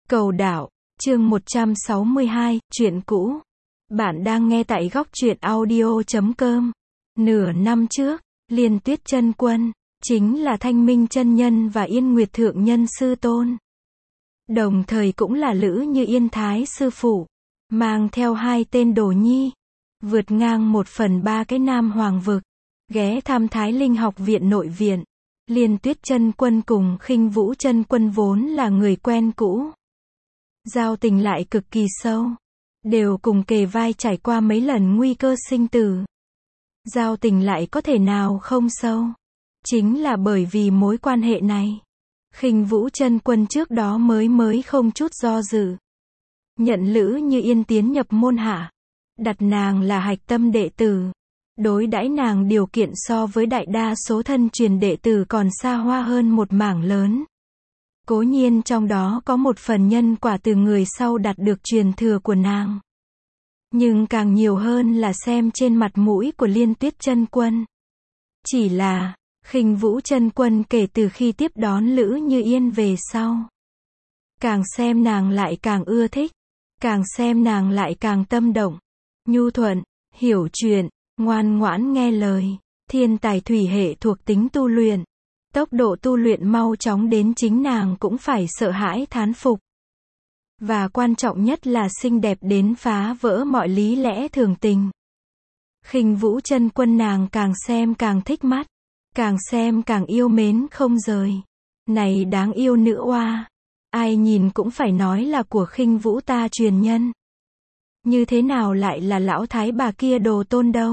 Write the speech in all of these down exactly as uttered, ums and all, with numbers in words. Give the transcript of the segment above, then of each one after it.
Cầu đạo, chương một trăm sáu mươi hai, chuyện cũ. Bạn đang nghe tại góc truyện audio chấm com. Nửa năm trước, Liên Tuyết Chân Quân, chính là Thanh Minh Chân Nhân và Yên Nguyệt Thượng Nhân sư tôn. Đồng thời cũng là Lữ Như Yên Thái sư phụ, mang theo hai tên đồ nhi, vượt ngang một phần ba cái Nam Hoàng vực, ghé thăm Thái Linh học viện nội viện. Liên Tuyết Chân Quân cùng Khinh Vũ Chân Quân vốn là người quen cũ, giao tình lại cực kỳ sâu, đều cùng kề vai trải qua mấy lần nguy cơ sinh tử. Giao tình lại có thể nào không sâu? Chính là bởi vì mối quan hệ này, Khinh Vũ Chân Quân trước đó mới mới không chút do dự nhận Lữ Như Yên tiến nhập môn hạ, đặt nàng là hạch tâm đệ tử, đối đãi nàng điều kiện so với đại đa số thân truyền đệ tử còn xa hoa hơn một mảng lớn. Cố nhiên trong đó có một phần nhân quả từ người sau đạt được truyền thừa của nàng, nhưng càng nhiều hơn là xem trên mặt mũi của Liên Tuyết Chân Quân. Chỉ là, Khinh Vũ Chân Quân kể từ khi tiếp đón Lữ Như Yên về sau, càng xem nàng lại càng ưa thích, càng xem nàng lại càng tâm động, nhu thuận, hiểu chuyện, ngoan ngoãn nghe lời, thiên tài thủy hệ thuộc tính tu luyện. Tốc độ tu luyện mau chóng đến chính nàng cũng phải sợ hãi thán phục. Và quan trọng nhất là xinh đẹp đến phá vỡ mọi lý lẽ thường tình. Khinh Vũ Chân Quân nàng càng xem càng thích mắt, càng xem càng yêu mến không rời. Này đáng yêu nữ oa, ai nhìn cũng phải nói là của Khinh Vũ ta truyền nhân. Như thế nào lại là lão thái bà kia đồ tôn đâu?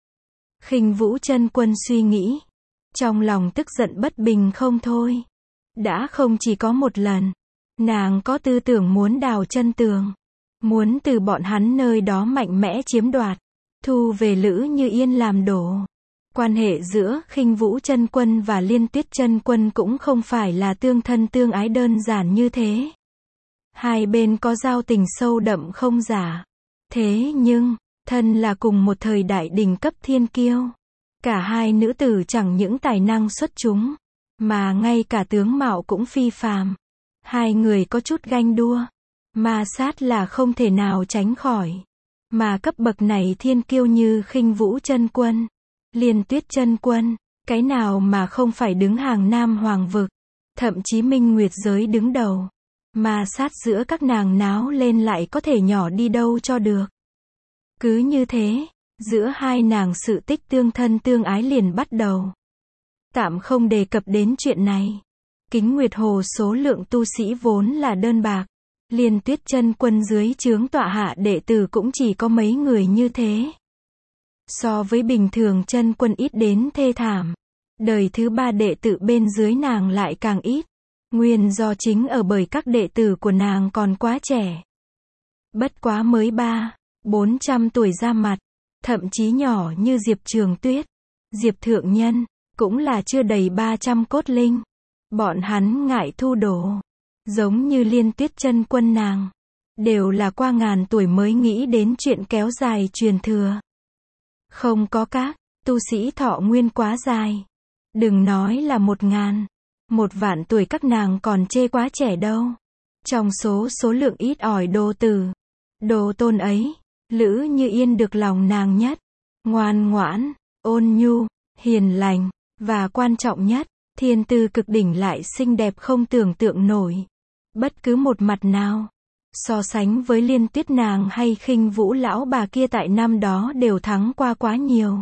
Khinh Vũ Chân Quân suy nghĩ, trong lòng tức giận bất bình không thôi. Đã không chỉ có một lần, nàng có tư tưởng muốn đào chân tường, muốn từ bọn hắn nơi đó mạnh mẽ chiếm đoạt, thu về Lữ Như Yên làm đồ. Quan hệ giữa Khinh Vũ Chân Quân và Liên Tuyết Chân Quân cũng không phải là tương thân tương ái đơn giản như thế. Hai bên có giao tình sâu đậm không giả. Thế nhưng, thân là cùng một thời đại đỉnh cấp thiên kiêu, cả hai nữ tử chẳng những tài năng xuất chúng, mà ngay cả tướng mạo cũng phi phàm. Hai người có chút ganh đua, ma sát là không thể nào tránh khỏi. Mà cấp bậc này thiên kiêu như Khinh Vũ Chân Quân, Liên Tuyết Chân Quân, cái nào mà không phải đứng hàng Nam Hoàng vực, thậm chí Minh Nguyệt giới đứng đầu. Ma sát giữa các nàng náo lên lại có thể nhỏ đi đâu cho được. Cứ như thế, giữa hai nàng sự tích tương thân tương ái liền bắt đầu. Tạm không đề cập đến chuyện này. Kính Nguyệt Hồ số lượng tu sĩ vốn là đơn bạc. Liên Tuyết Chân Quân dưới trướng tọa hạ đệ tử cũng chỉ có mấy người như thế. So với bình thường chân quân ít đến thê thảm. Đời thứ ba đệ tử bên dưới nàng lại càng ít. Nguyên do chính ở bởi các đệ tử của nàng còn quá trẻ. Bất quá mới ba, bốn trăm tuổi ra mặt. Thậm chí nhỏ như Diệp Trường Tuyết, Diệp Thượng Nhân, cũng là chưa đầy ba trăm cốt linh. Bọn hắn ngại thu đồ. Giống như Liên Tuyết Chân Quân nàng, đều là qua ngàn tuổi mới nghĩ đến chuyện kéo dài truyền thừa. Không có các tu sĩ thọ nguyên quá dài. Đừng nói là một ngàn, một vạn tuổi các nàng còn chê quá trẻ đâu. Trong số số lượng ít ỏi đồ tử, đồ tôn ấy, Lữ Như Yên được lòng nàng nhất. Ngoan ngoãn, ôn nhu, hiền lành, và quan trọng nhất, thiên tư cực đỉnh lại xinh đẹp không tưởng tượng nổi. Bất cứ một mặt nào, so sánh với Liên Tuyết nàng hay Khinh Vũ lão bà kia tại năm đó đều thắng qua quá nhiều.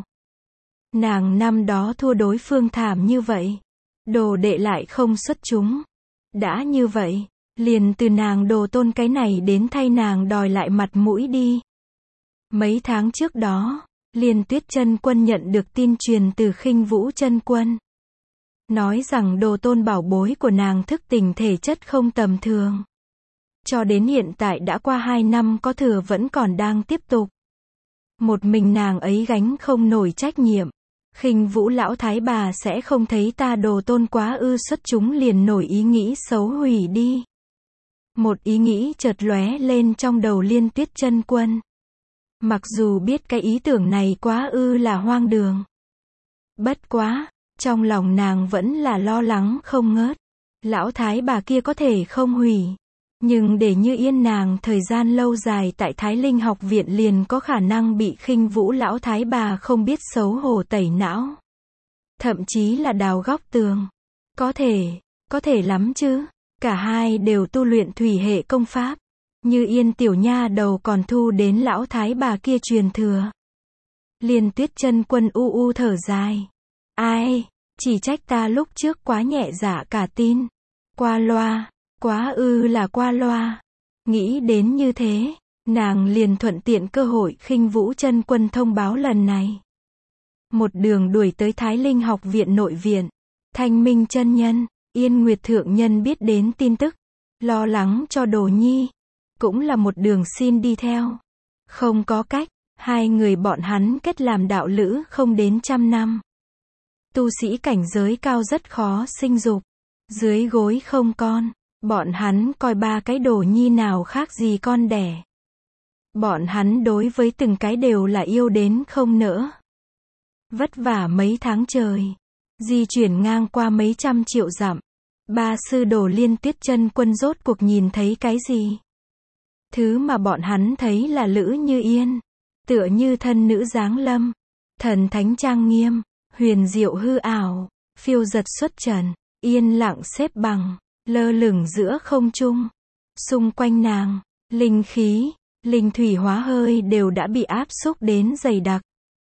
Nàng năm đó thua đối phương thảm như vậy, đồ đệ lại không xuất chúng. Đã như vậy, liền từ nàng đồ tôn cái này đến thay nàng đòi lại mặt mũi đi. Mấy tháng trước đó, Liên Tuyết Chân Quân nhận được tin truyền từ Khinh Vũ Chân Quân, nói rằng đồ tôn bảo bối của nàng thức tỉnh thể chất không tầm thường. Cho đến hiện tại đã qua hai năm có thừa vẫn còn đang tiếp tục. Một mình nàng ấy gánh không nổi trách nhiệm. Khinh Vũ lão thái bà sẽ không thấy ta đồ tôn quá ư xuất chúng liền nổi ý nghĩ xấu hủy đi. Một ý nghĩ chợt lóe lên trong đầu Liên Tuyết Chân Quân. Mặc dù biết cái ý tưởng này quá ư là hoang đường. Bất quá, trong lòng nàng vẫn là lo lắng không ngớt. Lão thái bà kia có thể không hủy. Nhưng để Như Yên nàng thời gian lâu dài tại Thái Linh học viện liền có khả năng bị Khinh Vũ lão thái bà không biết xấu hổ tẩy não. Thậm chí là đào góc tường. Có thể, có thể lắm chứ. Cả hai đều tu luyện thủy hệ công pháp. Như Yên tiểu nha đầu còn thu đến lão thái bà kia truyền thừa. Liên Tuyết Chân Quân u u thở dài. Ai, chỉ trách ta lúc trước quá nhẹ dạ cả tin. Qua loa, quá ư là qua loa. Nghĩ đến như thế, nàng liền thuận tiện cơ hội Khinh Vũ Chân Quân thông báo lần này. Một đường đuổi tới Thái Linh học viện nội viện. Thanh Minh chân nhân, Yên Nguyệt thượng nhân biết đến tin tức, lo lắng cho Đồ Nhi, cũng là một đường xin đi theo. Không có cách, hai người bọn hắn kết làm đạo lữ không đến trăm năm. Tu sĩ cảnh giới cao rất khó sinh dục, dưới gối không con, bọn hắn coi ba cái Đồ Nhi nào khác gì con đẻ. Bọn hắn đối với từng cái đều là yêu đến không nỡ. Vất vả mấy tháng trời, di chuyển ngang qua mấy trăm triệu dặm. Ba sư đồ Liên Tuyết Chân Quân rốt cuộc nhìn thấy cái gì? Thứ mà bọn hắn thấy là Lữ Như Yên, tựa như thân nữ giáng lâm, thần thánh trang nghiêm, huyền diệu hư ảo, phiêu giật xuất trần, yên lặng xếp bằng, lơ lửng giữa không trung. Xung quanh nàng, linh khí, linh thủy hóa hơi đều đã bị áp xúc đến dày đặc.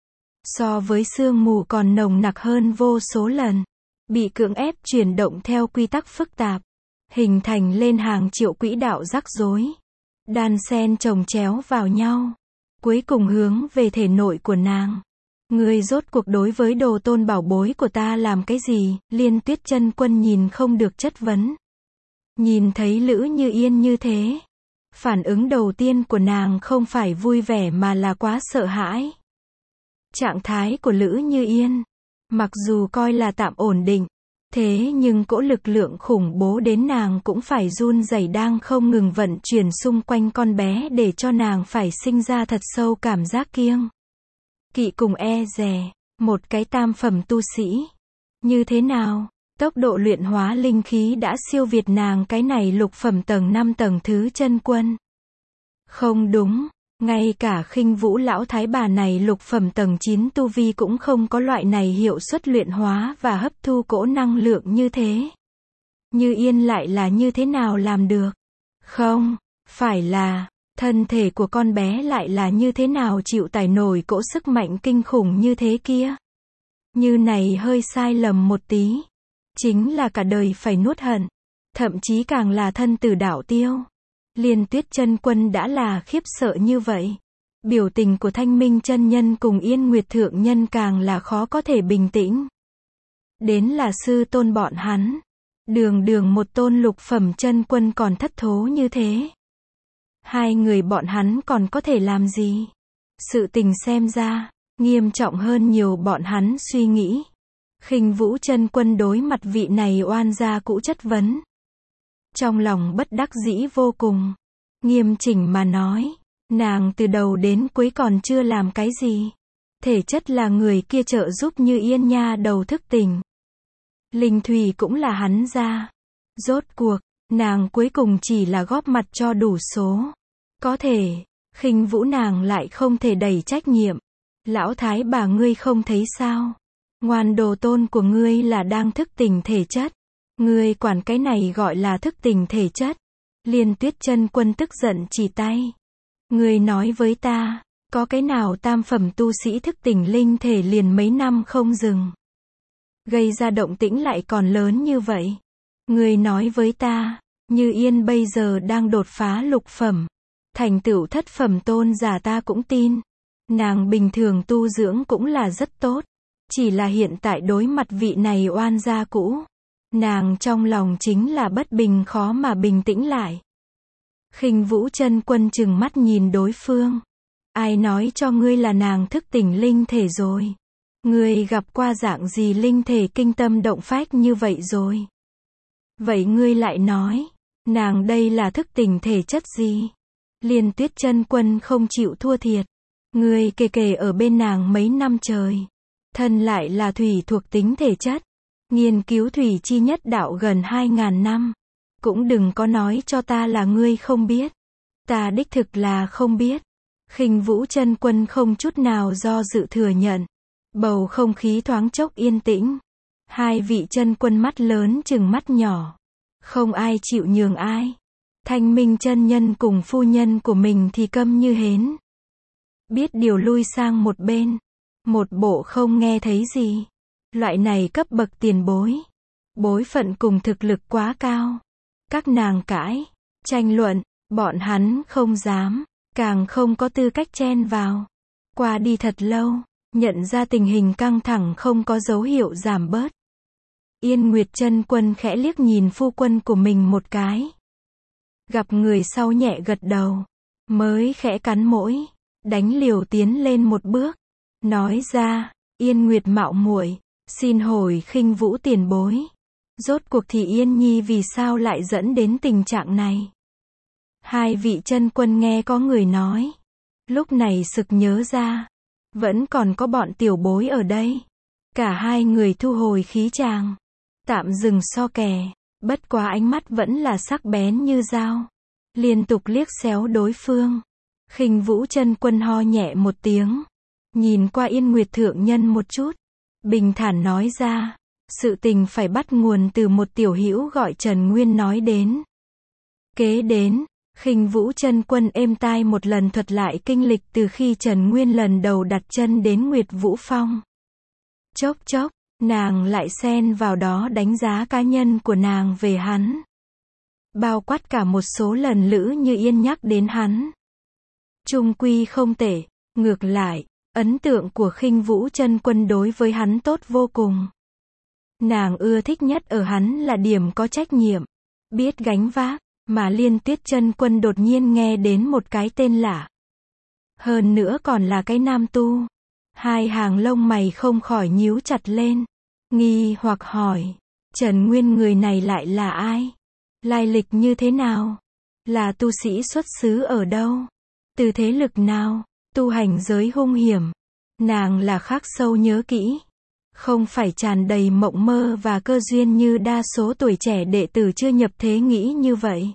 So với sương mù còn nồng nặc hơn vô số lần. Bị cưỡng ép chuyển động theo quy tắc phức tạp, hình thành lên hàng triệu quỹ đạo rắc rối, đan xen chồng chéo vào nhau, cuối cùng hướng về thể nội của nàng. Ngươi rốt cuộc đối với đồ tôn bảo bối của ta làm cái gì? Liên Tuyết Chân Quân nhìn không được chất vấn. Nhìn thấy Lữ Như Yên như thế, phản ứng đầu tiên của nàng không phải vui vẻ mà là quá sợ hãi. Trạng thái của Lữ Như Yên, mặc dù coi là tạm ổn định, thế nhưng cỗ lực lượng khủng bố đến nàng cũng phải run rẩy đang không ngừng vận chuyển xung quanh con bé để cho nàng phải sinh ra thật sâu cảm giác kiêng kỵ cùng e dè. Một cái tam phẩm tu sĩ. Như thế nào? Tốc độ luyện hóa linh khí đã siêu việt nàng cái này lục phẩm tầng năm tầng thứ chân quân. Không đúng. Ngay cả Khinh Vũ lão thái bà này lục phẩm tầng chín tu vi cũng không có loại này hiệu suất luyện hóa và hấp thu cỗ năng lượng như thế. Như Yên lại là như thế nào làm được? Không, phải là, thân thể của con bé lại là như thế nào chịu tải nổi cỗ sức mạnh kinh khủng như thế kia? Như này hơi sai lầm một tí, chính là cả đời phải nuốt hận, thậm chí càng là thân tử đạo tiêu. Liên Tuyết Chân Quân đã là khiếp sợ như vậy. Biểu tình của Thanh Minh chân nhân cùng Yên Nguyệt thượng nhân càng là khó có thể bình tĩnh. Đến là sư tôn bọn hắn. Đường đường một tôn lục phẩm chân quân còn thất thố như thế. Hai người bọn hắn còn có thể làm gì? Sự tình xem ra, nghiêm trọng hơn nhiều bọn hắn suy nghĩ. Khinh Vũ chân quân đối mặt vị này oan gia cũ chất vấn. Trong lòng bất đắc dĩ vô cùng. Nghiêm chỉnh mà nói, nàng từ đầu đến cuối còn chưa làm cái gì. Thể chất là người kia trợ giúp Như Yên nha đầu thức tỉnh. Linh thủy cũng là hắn ra. Rốt cuộc, nàng cuối cùng chỉ là góp mặt cho đủ số. Có thể, Khinh Vũ nàng lại không thể đẩy trách nhiệm. Lão thái bà ngươi không thấy sao? Ngoan đồ tôn của ngươi là đang thức tỉnh thể chất. Ngươi quản cái này gọi là thức tỉnh thể chất. Liên Tuyết Chân Quân tức giận chỉ tay. Ngươi nói với ta, có cái nào tam phẩm tu sĩ thức tỉnh linh thể liền mấy năm không dừng. Gây ra động tĩnh lại còn lớn như vậy. Ngươi nói với ta, Như Yên bây giờ đang đột phá lục phẩm. Thành tựu thất phẩm tôn giả ta cũng tin. Nàng bình thường tu dưỡng cũng là rất tốt. Chỉ là hiện tại đối mặt vị này oan gia cũ. Nàng trong lòng chính là bất bình khó mà bình tĩnh lại. Khinh Vũ chân quân chừng mắt nhìn đối phương. Ai nói cho ngươi là nàng thức tỉnh linh thể rồi? Ngươi gặp qua dạng gì linh thể kinh tâm động phách như vậy rồi? Vậy ngươi lại nói, nàng đây là thức tỉnh thể chất gì? Liên Tuyết chân quân không chịu thua thiệt. Ngươi kề kề ở bên nàng mấy năm trời. Thân lại là thủy thuộc tính thể chất. Nghiên cứu thủy chi nhất đạo gần hai ngàn năm. Cũng đừng có nói cho ta là ngươi không biết. Ta đích thực là không biết. Khinh Vũ Chân Quân không chút nào do dự thừa nhận. Bầu không khí thoáng chốc yên tĩnh. Hai vị chân quân mắt lớn chừng mắt nhỏ. Không ai chịu nhường ai. Thanh Minh chân nhân cùng phu nhân của mình thì câm như hến. Biết điều lui sang một bên. Một bộ không nghe thấy gì. Loại này cấp bậc tiền bối. Bối phận cùng thực lực quá cao. Các nàng cãi, tranh luận, bọn hắn không dám, càng không có tư cách chen vào. Qua đi thật lâu, nhận ra tình hình căng thẳng không có dấu hiệu giảm bớt. Yên Nguyệt chân quân khẽ liếc nhìn phu quân của mình một cái. Gặp người sau nhẹ gật đầu, mới khẽ cắn môi, đánh liều tiến lên một bước, nói ra, Yên Nguyệt mạo muội, xin hỏi Khinh Vũ tiền bối. Rốt cuộc thì Yên Nhi vì sao lại dẫn đến tình trạng này? Hai vị chân quân nghe có người nói. Lúc này sực nhớ ra. Vẫn còn có bọn tiểu bối ở đây. Cả hai người thu hồi khí tràng. Tạm dừng so kè. Bất quá ánh mắt vẫn là sắc bén như dao. Liên tục liếc xéo đối phương. Khinh Vũ chân quân ho nhẹ một tiếng. Nhìn qua Yên Nguyệt thượng nhân một chút. Bình thản nói ra. Sự tình phải bắt nguồn từ một tiểu hữu gọi Trần Nguyên nói đến. Kế đến, Khinh Vũ chân quân êm tai một lần thuật lại kinh lịch từ khi Trần Nguyên lần đầu đặt chân đến Nguyệt Vũ Phong. Chốc chốc, nàng lại xen vào đó đánh giá cá nhân của nàng về hắn. Bao quát cả một số lần Lữ Như Yên nhắc đến hắn. Trung quy không tệ, ngược lại, ấn tượng của Khinh Vũ chân quân đối với hắn tốt vô cùng. Nàng ưa thích nhất ở hắn là điểm có trách nhiệm, biết gánh vác, mà Liên Tuyết chân quân đột nhiên nghe đến một cái tên lạ. Hơn nữa còn là cái nam tu. Hai hàng lông mày không khỏi nhíu chặt lên. Nghi hoặc hỏi, Trần Nguyên người này lại là ai? Lai lịch như thế nào? Là tu sĩ xuất xứ ở đâu? Từ thế lực nào? Tu hành giới hung hiểm. Nàng là khắc sâu nhớ kỹ. Không phải tràn đầy mộng mơ và cơ duyên như đa số tuổi trẻ đệ tử chưa nhập thế nghĩ như vậy.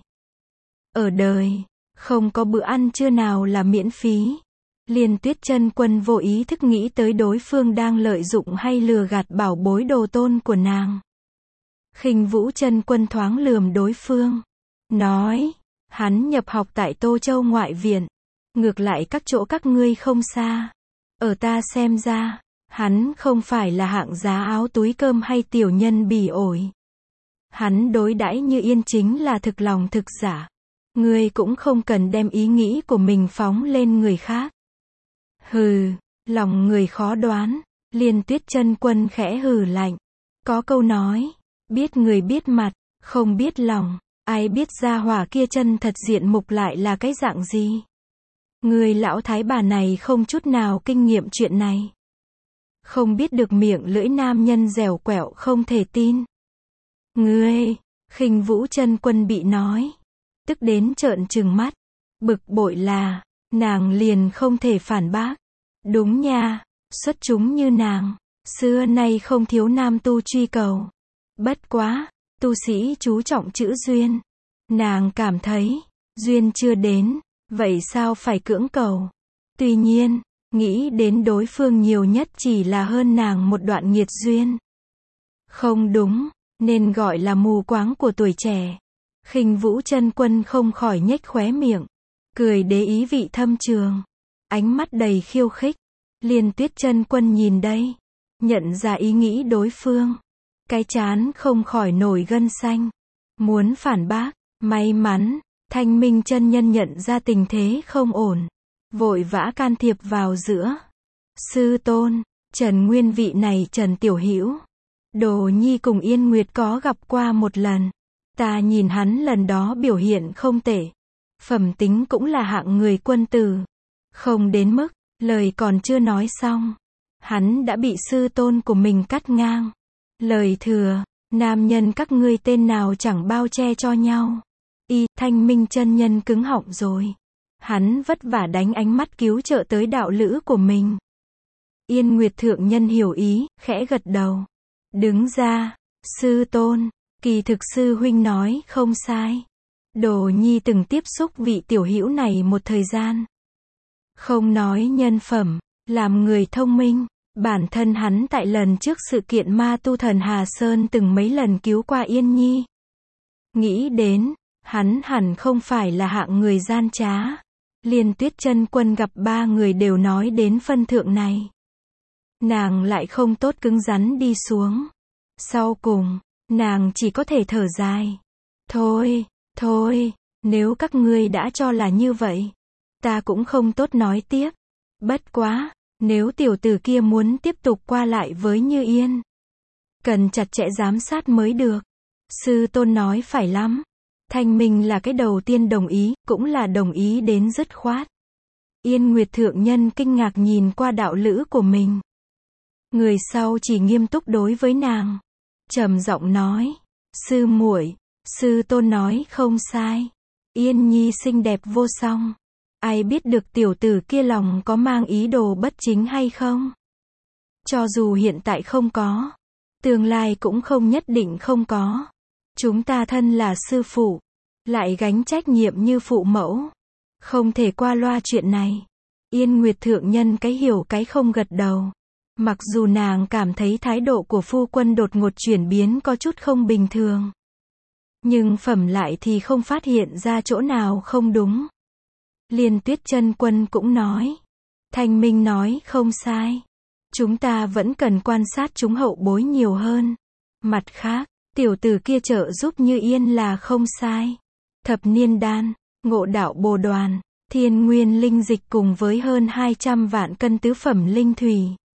Ở đời, không có bữa ăn trưa nào là miễn phí. Liên Tuyết chân quân vô ý thức nghĩ tới đối phương đang lợi dụng hay lừa gạt bảo bối đồ tôn của nàng. Khinh Vũ chân quân thoáng lườm đối phương. Nói, hắn nhập học tại Tô Châu ngoại viện. Ngược lại các chỗ các ngươi không xa. Ở ta xem ra, hắn không phải là hạng giá áo túi cơm hay tiểu nhân bỉ ổi. Hắn đối đãi như Yên chính là thực lòng thực giả. Ngươi cũng không cần đem ý nghĩ của mình phóng lên người khác. Hừ, lòng người khó đoán. Liên Tuyết chân quân khẽ hừ lạnh. Có câu nói, biết người biết mặt, không biết lòng. Ai biết gia hỏa kia chân thật diện mục lại là cái dạng gì? Người lão thái bà này không chút nào kinh nghiệm chuyện này. Không biết được miệng lưỡi nam nhân dẻo quẹo không thể tin. Ngươi, Khinh Vũ chân quân bị nói. Tức đến trợn trừng mắt. Bực bội là, nàng liền không thể phản bác. Đúng nha, xuất chúng như nàng. Xưa nay không thiếu nam tu truy cầu. Bất quá, tu sĩ chú trọng chữ duyên. Nàng cảm thấy, duyên chưa đến, vậy sao phải cưỡng cầu. Tuy nhiên, nghĩ đến đối phương nhiều nhất chỉ là hơn nàng một đoạn nghiệt duyên. Không đúng, nên gọi là mù quáng của tuổi trẻ. Khinh Vũ chân quân không khỏi nhếch khóe miệng, cười đế ý vị thâm trường, ánh mắt đầy khiêu khích. Liên Tuyết chân quân nhìn đây, nhận ra ý nghĩ đối phương, cái trán không khỏi nổi gân xanh, muốn phản bác. May mắn, Thanh Minh chân nhân nhận ra tình thế không ổn, vội vã can thiệp vào giữa. Sư tôn, Trần Nguyên vị này Trần Tiểu Hữu, Đồ Nhi cùng Yên Nguyệt có gặp qua một lần. Ta nhìn hắn lần đó biểu hiện không tệ. Phẩm tính cũng là hạng người quân tử. Không đến mức, lời còn chưa nói xong. Hắn đã bị sư tôn của mình cắt ngang. Lời thừa, nam nhân các ngươi tên nào chẳng bao che cho nhau. Y, Thanh Minh chân nhân cứng họng rồi. Hắn vất vả đánh ánh mắt cứu trợ tới đạo lữ của mình. Yên Nguyệt thượng nhân hiểu ý, khẽ gật đầu. Đứng ra, sư tôn. Kỳ thực sư huynh nói không sai. Đồ nhi từng tiếp xúc vị tiểu hữu này một thời gian. Không nói nhân phẩm, làm người thông minh, bản thân hắn tại lần trước sự kiện ma tu thần Hà Sơn từng mấy lần cứu qua Yên Nhi. Nghĩ đến, hắn hẳn không phải là hạng người gian trá. Liên Tuyết Chân Quân gặp ba người đều nói đến phân thượng này. Nàng lại không tốt cứng rắn đi xuống. Sau cùng, nàng chỉ có thể thở dài. Thôi, thôi, nếu các ngươi đã cho là như vậy, ta cũng không tốt nói tiếp. Bất quá, nếu tiểu tử kia muốn tiếp tục qua lại với Như Yên, cần chặt chẽ giám sát mới được. Sư tôn nói phải lắm. Thanh Minh là cái đầu tiên đồng ý, cũng là đồng ý đến dứt khoát. Yên Nguyệt thượng nhân kinh ngạc nhìn qua đạo lữ của mình. Người sau chỉ nghiêm túc đối với nàng, trầm giọng nói, sư muội, sư tôn nói không sai. Yên Nhi xinh đẹp vô song. Ai biết được tiểu tử kia lòng có mang ý đồ bất chính hay không? Cho dù hiện tại không có, tương lai cũng không nhất định không có. Chúng ta thân là sư phụ, lại gánh trách nhiệm như phụ mẫu, không thể qua loa chuyện này. Yên Nguyệt thượng nhân cái hiểu cái không gật đầu. Mặc dù nàng cảm thấy thái độ của phu quân đột ngột chuyển biến có chút không bình thường, nhưng phẩm lại thì không phát hiện ra chỗ nào không đúng. Liên Tuyết Chân Quân cũng nói, Thanh Minh nói không sai. Chúng ta vẫn cần quan sát chúng hậu bối nhiều hơn. Mặt khác, tiểu tử kia trợ giúp Như Yên là không sai. Thập niên đan, ngộ đạo bồ đoàn, thiên nguyên linh dịch cùng với hơn hai trăm vạn cân tứ phẩm linh thủy.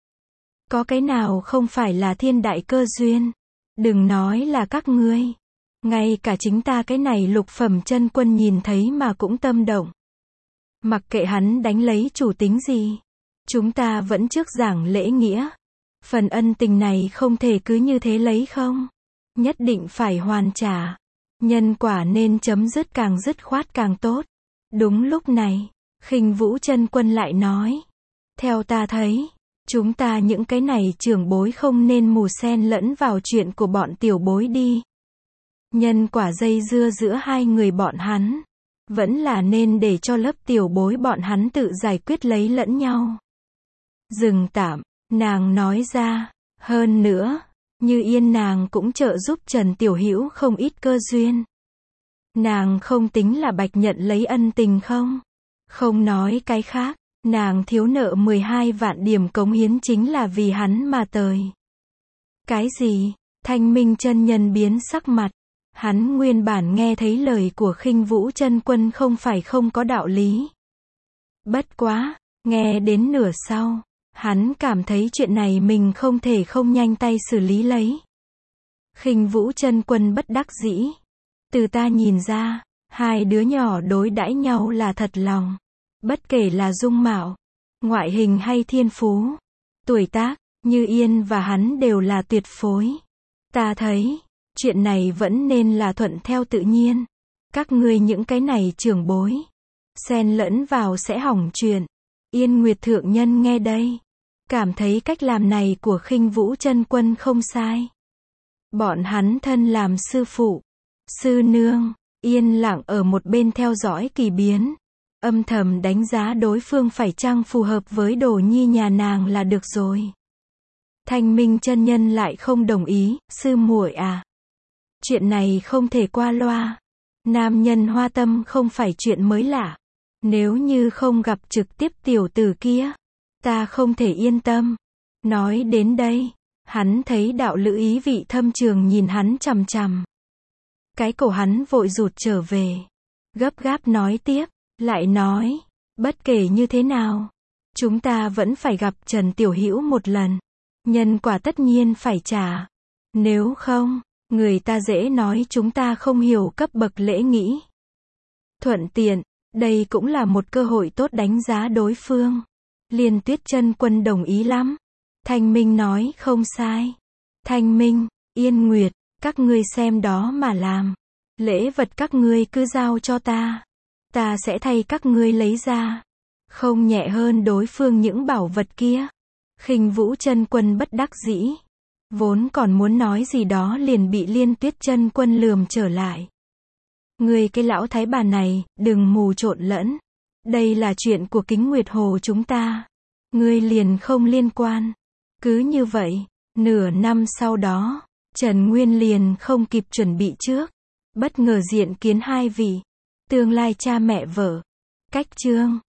Có cái nào không phải là thiên đại cơ duyên? Đừng nói là các ngươi. Ngay cả chính ta cái này lục phẩm chân quân nhìn thấy mà cũng tâm động. Mặc kệ hắn đánh lấy chủ tính gì, chúng ta vẫn trước giảng lễ nghĩa. Phần ân tình này không thể cứ như thế lấy không. Nhất định phải hoàn trả. Nhân quả nên chấm dứt càng dứt khoát càng tốt. Đúng lúc này, Khinh Vũ chân quân lại nói, theo ta thấy, chúng ta những cái này trưởng bối không nên mù xen lẫn vào chuyện của bọn tiểu bối đi. Nhân quả dây dưa giữa hai người bọn hắn, vẫn là nên để cho lớp tiểu bối bọn hắn tự giải quyết lấy lẫn nhau. Dừng tạm, nàng nói ra, hơn nữa, Như Yên nàng cũng trợ giúp Trần Tiểu Hữu không ít cơ duyên. Nàng không tính là bạch nhận lấy ân tình không? Không nói cái khác, nàng thiếu nợ mười hai vạn điểm cống hiến chính là vì hắn mà tời. Cái gì? Thanh Minh chân nhân biến sắc mặt. Hắn nguyên bản nghe thấy lời của Khinh Vũ chân quân không phải không có đạo lý. Bất quá, nghe đến nửa sau, hắn cảm thấy chuyện này mình không thể không nhanh tay xử lý lấy. Khinh Vũ chân quân bất đắc dĩ. Từ ta nhìn ra, hai đứa nhỏ đối đãi nhau là thật lòng. Bất kể là dung mạo, ngoại hình hay thiên phú, tuổi tác, Như Yên và hắn đều là tuyệt phối. Ta thấy, chuyện này vẫn nên là thuận theo tự nhiên. Các ngươi những cái này trưởng bối, xen lẫn vào sẽ hỏng chuyện. Yên Nguyệt thượng nhân nghe đây, cảm thấy cách làm này của Khinh Vũ chân quân không sai. Bọn hắn thân làm sư phụ, sư nương, yên lặng ở một bên theo dõi kỳ biến, âm thầm đánh giá đối phương phải chăng phù hợp với đồ nhi nhà nàng là được rồi. Thanh Minh chân nhân lại không đồng ý, sư muội à. Chuyện này không thể qua loa. Nam nhân hoa tâm không phải chuyện mới lạ. Nếu như không gặp trực tiếp tiểu tử kia, ta không thể yên tâm. Nói đến đây, hắn thấy đạo lữ ý vị thâm trường nhìn hắn chằm chằm. Cái cổ hắn vội rụt trở về. Gấp gáp nói tiếp, lại nói, bất kể như thế nào, chúng ta vẫn phải gặp Trần Tiểu Hữu một lần. Nhân quả tất nhiên phải trả. Nếu không, người ta dễ nói chúng ta không hiểu cấp bậc lễ nghĩ. Thuận tiện, đây cũng là một cơ hội tốt đánh giá đối phương. Liên Tuyết chân quân đồng ý lắm. Thanh Minh nói không sai. Thanh Minh, Yên Nguyệt, các ngươi xem đó mà làm. Lễ vật các ngươi cứ giao cho ta. Ta sẽ thay các ngươi lấy ra. Không nhẹ hơn đối phương những bảo vật kia. Khinh Vũ chân quân bất đắc dĩ. Vốn còn muốn nói gì đó liền bị Liên Tuyết Chân Quân lườm trở lại. Ngươi cái lão thái bà này, đừng mù trộn lẫn. Đây là chuyện của Kính Nguyệt Hồ chúng ta. Ngươi liền không liên quan. Cứ như vậy, nửa năm sau đó, Trần Nguyên liền không kịp chuẩn bị trước. Bất ngờ diện kiến hai vị tương lai cha mẹ vợ. Cách chương